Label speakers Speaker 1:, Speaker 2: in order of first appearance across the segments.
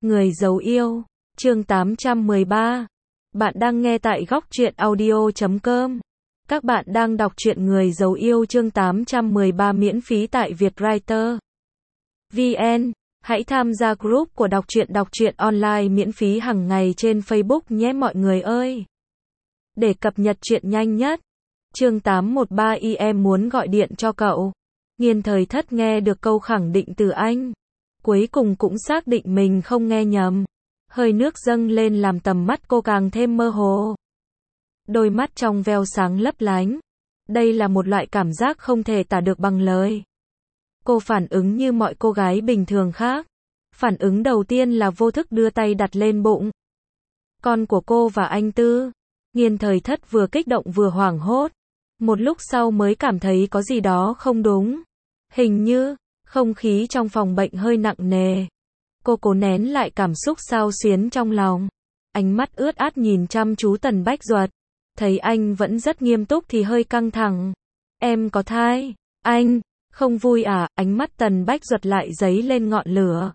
Speaker 1: Người giấu yêu, chương 813. Bạn đang nghe tại góc truyện audio.com. Các bạn đang đọc truyện Người giấu yêu chương 813 miễn phí tại Vietwriter VN. Hãy tham gia group của đọc truyện online miễn phí hàng ngày trên Facebook nhé mọi người ơi. Để cập nhật truyện nhanh nhất. Chương 813 em muốn gọi điện cho cậu. Nghiên Thời Thất nghe được câu khẳng định từ anh. Cuối cùng cũng xác định mình không nghe nhầm. Hơi nước dâng lên làm tầm mắt cô càng thêm mơ hồ. Đôi mắt trong veo sáng lấp lánh. Đây là một loại cảm giác không thể tả được bằng lời. Cô phản ứng như mọi cô gái bình thường khác. Phản ứng đầu tiên là vô thức đưa tay đặt lên bụng. Con của cô và anh Tư. Nghiên Thời Thất vừa kích động vừa hoảng hốt. Một lúc sau mới cảm thấy có gì đó không đúng. Hình như không khí trong phòng bệnh hơi nặng nề. Cô cố nén lại cảm xúc xao xuyến trong lòng. Ánh mắt ướt át nhìn chăm chú Tần Bách Duật. Thấy anh vẫn rất nghiêm túc thì hơi căng thẳng. Em có thai. Anh, không vui à? Ánh mắt Tần Bách Duật lại dấy lên ngọn lửa.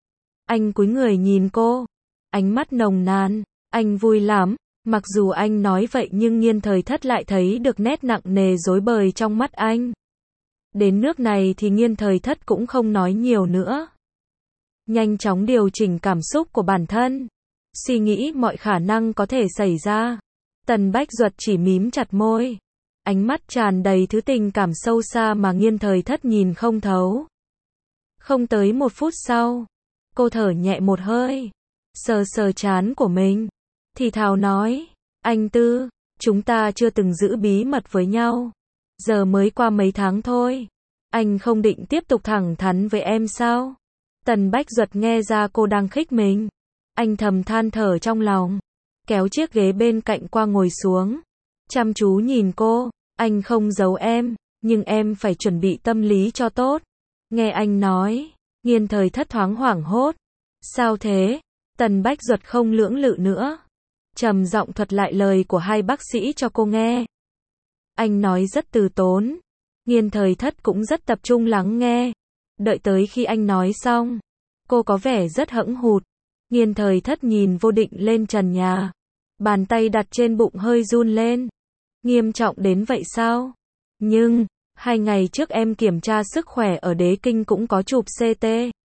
Speaker 1: Anh cúi người nhìn cô. Ánh mắt nồng nàn. Anh vui lắm. Mặc dù anh nói vậy nhưng Nghiên Thời Thất lại thấy được nét nặng nề rối bời trong mắt anh. Đến nước này thì Nghiên Thời Thất cũng không nói nhiều nữa. Nhanh chóng điều chỉnh cảm xúc của bản thân. Suy nghĩ mọi khả năng có thể xảy ra. Tần Bách Duật chỉ mím chặt môi. Ánh mắt tràn đầy thứ tình cảm sâu xa mà Nghiên Thời Thất nhìn không thấu. Không tới một phút sau, cô thở nhẹ một hơi. Sờ sờ trán của mình. Thì thào nói, anh Tư, chúng ta chưa từng giữ bí mật với nhau. Giờ mới qua mấy tháng thôi. Anh không định tiếp tục thẳng thắn với em sao? Tần Bách Duật nghe ra cô đang khích mình. Anh thầm than thở trong lòng. Kéo chiếc ghế bên cạnh qua ngồi xuống. Chăm chú nhìn cô. Anh không giấu em, nhưng em phải chuẩn bị tâm lý cho tốt. Nghe anh nói, Nghiên Thời Thất thoáng hoảng hốt. Sao thế? Tần Bách Duật không lưỡng lự nữa. Trầm giọng thuật lại lời của hai bác sĩ cho cô nghe. Anh nói rất từ tốn. Nghiên Thời Thất cũng rất tập trung lắng nghe. Đợi tới khi anh nói xong, cô có vẻ rất hẫng hụt. Nghiên Thời Thất nhìn vô định lên trần nhà. Bàn tay đặt trên bụng hơi run lên. Nghiêm trọng đến vậy sao? Nhưng, 2 ngày trước em kiểm tra sức khỏe ở Đế Kinh cũng có chụp CT.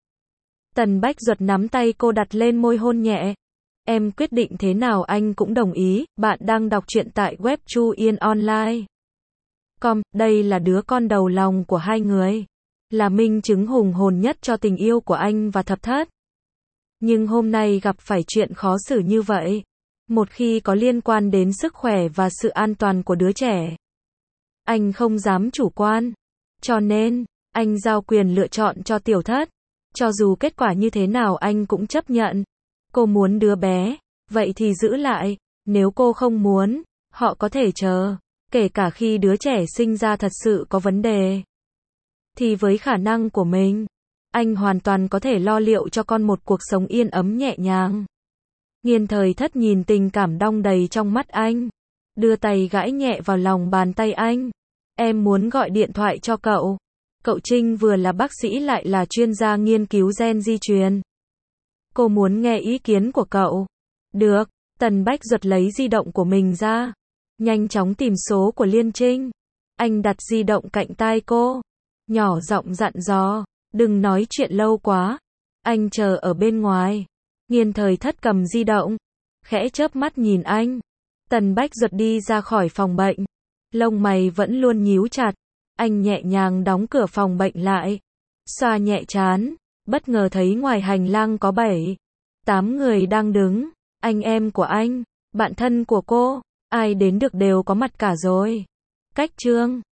Speaker 1: Tần Bách Duật nắm tay cô đặt lên môi hôn nhẹ. Em quyết định thế nào anh cũng đồng ý. Bạn đang đọc truyện tại web Chu Yên Online. Đây là đứa con đầu lòng của hai người. Là minh chứng hùng hồn nhất cho tình yêu của anh và Thập Thất. Nhưng hôm nay gặp phải chuyện khó xử như vậy. Một khi có liên quan đến sức khỏe và sự an toàn của đứa trẻ. Anh không dám chủ quan. Cho nên, anh giao quyền lựa chọn cho Tiểu Thất. Cho dù kết quả như thế nào anh cũng chấp nhận. Cô muốn đứa bé, vậy thì giữ lại. Nếu cô không muốn, họ có thể chờ. Kể cả khi đứa trẻ sinh ra thật sự có vấn đề. Thì với khả năng của mình, anh hoàn toàn có thể lo liệu cho con một cuộc sống yên ấm nhẹ nhàng. Nghiên Thời Thất nhìn tình cảm đong đầy trong mắt anh. Đưa tay gãi nhẹ vào lòng bàn tay anh. Em muốn gọi điện thoại cho cậu. Cậu Trinh vừa là bác sĩ lại là chuyên gia nghiên cứu gen di truyền. Cô muốn nghe ý kiến của cậu. Được, Tần Bách Duật lấy di động của mình ra. Nhanh chóng tìm số của Liên Trinh. Anh đặt di động cạnh tai cô. Nhỏ giọng dặn dò. Đừng nói chuyện lâu quá. Anh chờ ở bên ngoài. Nghiên Thời Thất cầm di động. Khẽ chớp mắt nhìn anh. Tần Bách Duật đi ra khỏi phòng bệnh. Lông mày vẫn luôn nhíu chặt. Anh nhẹ nhàng đóng cửa phòng bệnh lại. Xoa nhẹ trán. Bất ngờ thấy ngoài hành lang có 7-8 người đang đứng. Anh em của anh. Bạn thân của cô. Ai đến được đều có mặt cả rồi. Cách chương